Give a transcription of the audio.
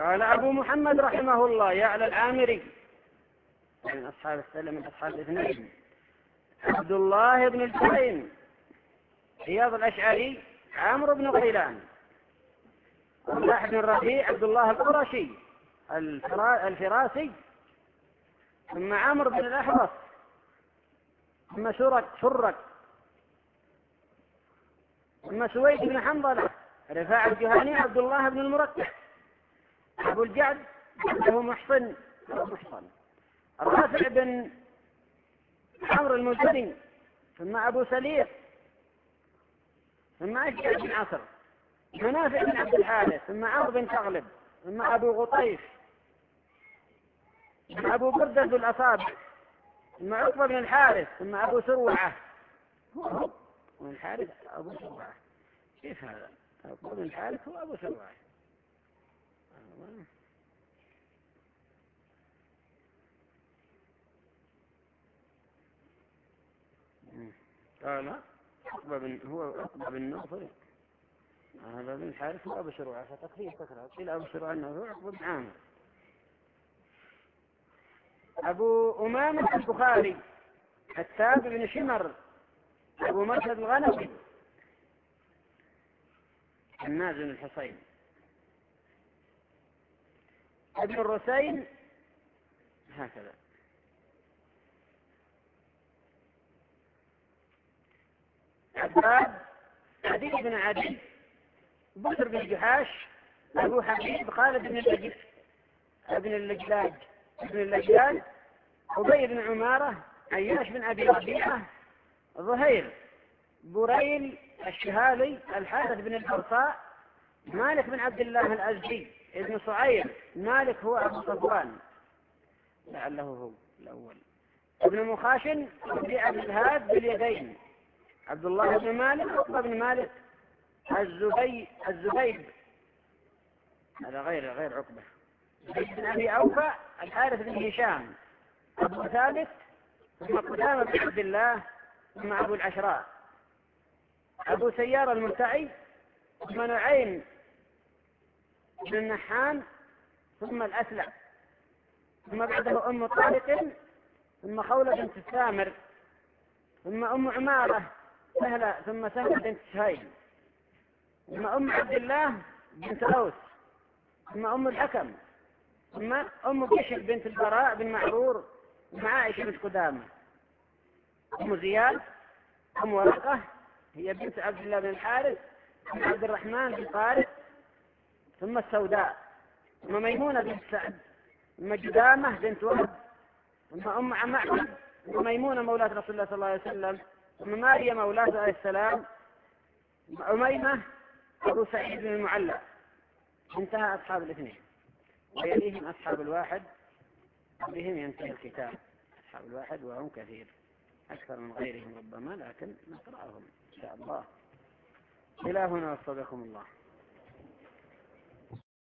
قال أبو محمد رحمه الله يعلى العامري من أصحاب السلم من أصحاب الاثنين عبد الله بن الجرين عياض الأشعري عمرو بن غيلان الله بن الربيع عبد الله القرشي الفراسي ثم عمرو بن الأحوص ثم شرك ثم سويد بن حنظلة رفاعة الجهني عبد الله بن المركب أبو الجعد له محصن رافع بن عمرو المزني ثم أبو سلير ثم أشجع بن عصر منافع بن عبد الحارث ثم عمرو بن تغلب ثم أبو غطيف ثم أبو بردة ذو الأصابع ثم عقبة بن الحارث ثم أبو سروعة من الحارث أبو سروعة كيف هذا؟ عقبة بن الحارث هو أبو سروعة قال هو عقبة بن نوفل هذا بن الحارث هو أبو سروعة فتكفيه قيل أبو سروعة أنه هو عقبة بن عامر. أبو أمامة البخاري التاب بن شمر أبو مرشد الغنوي النازل الحصين ابن الرسين هكذا. عباد عدي بن عدي بكر بن جحاش أبو حبيب خالد بن اللجلاج أبي بن عمارة عياش بن أبي ربيعة ظهير بريل الشهالي الحارث بن الحرصاء مالك بن عبد الله الأزدي ابن صعير مالك هو أبو صفوان لعله هو الأول ابن مخاشن ربيع بن الهاد باليدين عبد الله بن مالك عقبة بن مالك الزبيب هذا غير عقبة بن أبي أوفى الحارث بن هشام أبو ثابت ثم قدامة بن عبد الله ثم أبو العشراء أبو سيار المرتعي ثم نعيم بن النحان ثم الأسلع ثم بعده أم طارق ثم خولة بنت السامر ثم أم عمارة ثم سهلة بنت سهيل ثم أم عبد الله بنت أوس ثم أم الحكم ثم أم بشر بنت البراء بن معرور ثم عائشة بنت قدامة أم زياد أم ورقة هي بنت عبد الله بن الحارث ثم عبد الرحمن بن طارق ثم السوداء ثم ميمونة بنت سعد ثم جدامة بنت وهب ثم أم معبد ثم ميمونة مولاة رسول الله صلى الله عليه وسلم ثم ماريا مولاة عليه السلام ثم أميمة أبو سعيد بن المعلى. انتهى أصحاب الاثنين ويليهم أصحاب الواحد بهم ينتهي الكتاب. أصحاب الواحد وهم كثير أكثر من غيرهم ربما لكن نقرأهم إن شاء الله. إلى هنا وصدقكم الله.